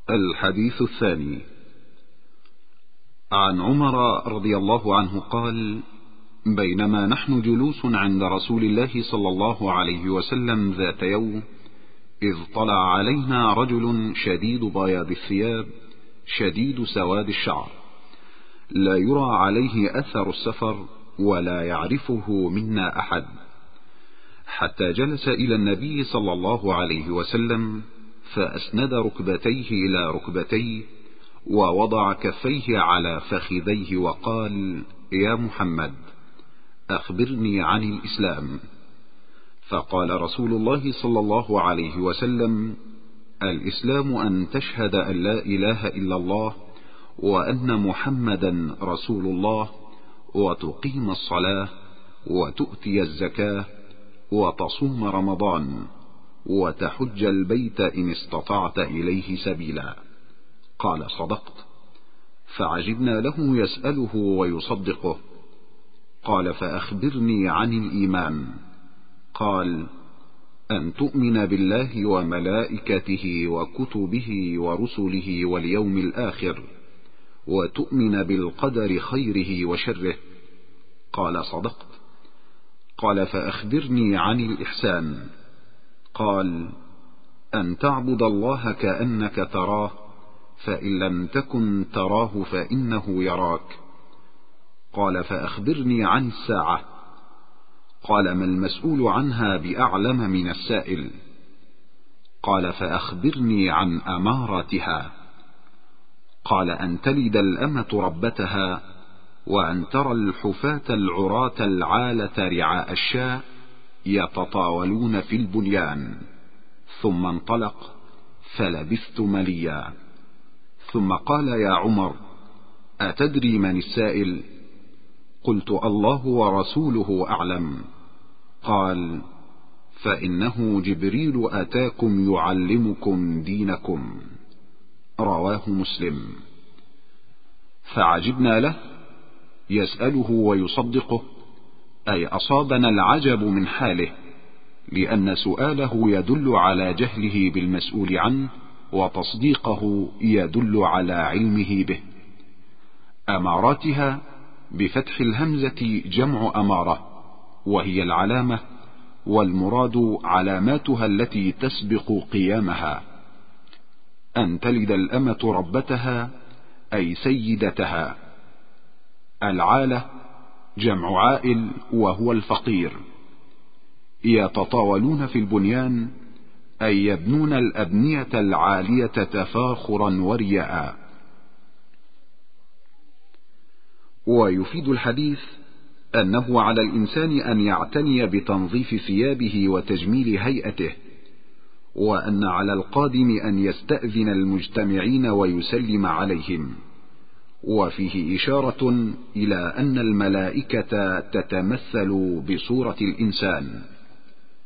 الحديث الثاني. عن عمر رضي الله عنه قال: بينما نحن جلوس عند رسول الله صلى الله عليه وسلم ذات يوم، إذ طلع علينا رجل شديد بياض الثياب شديد سواد الشعر، لا يرى عليه أثر السفر ولا يعرفه منا أحد، حتى جلس إلى النبي صلى الله عليه وسلم فأسند ركبتيه إلى ركبتيه ووضع كفيه على فخذيه وقال: يا محمد، أخبرني عن الإسلام. فقال رسول الله صلى الله عليه وسلم: الإسلام أن تشهد أن لا إله إلا الله وأن محمدا رسول الله، وتقيم الصلاة وتؤتي الزكاة وتصوم رمضان وتحج البيت إن استطعت إليه سبيلا. قال: صدقت. فعجبنا له يسأله ويصدقه. قال: فأخبرني عن الإيمان. قال: أن تؤمن بالله وملائكته وكتبه ورسله واليوم الآخر، وتؤمن بالقدر خيره وشره. قال: صدقت. قال: فأخبرني عن الإحسان. قال: أن تعبد الله كأنك تراه، فإن لم تكن تراه فإنه يراك. قال: فأخبرني عن الساعة. قال: ما المسؤول عنها بأعلم من السائل. قال: فأخبرني عن أمارتها. قال: أن تلد الأمة ربتها، وأن ترى الحفاة العراة العالة رعاء الشاء يتطاولون في البنيان. ثم انطلق فلبثت مليا. ثم قال: يا عمر، أتدري من السائل؟ قلت: الله ورسوله أعلم. قال: فإنه جبريل أتاكم يعلمكم دينكم. رواه مسلم. فعجبنا له يسأله ويصدقه، أي أصابنا العجب من حاله، لأن سؤاله يدل على جهله بالمسؤول عنه، وتصديقه يدل على علمه به. أماراتها بفتح الهمزة جمع أمارة، وهي العلامة، والمراد علاماتها التي تسبق قيامها. أن تلد الأمة ربتها أي سيدتها. العالة جمع عائل وهو الفقير. يتطاولون في البنيان أي يبنون الأبنية العالية تفاخرا ورياء. ويفيد الحديث أنه على الإنسان أن يعتني بتنظيف ثيابه وتجميل هيئته، وأن على القادم أن يستأذن المجتمعين ويسلم عليهم. وفيه إشارة إلى أن الملائكة تتمثل بصورة الإنسان.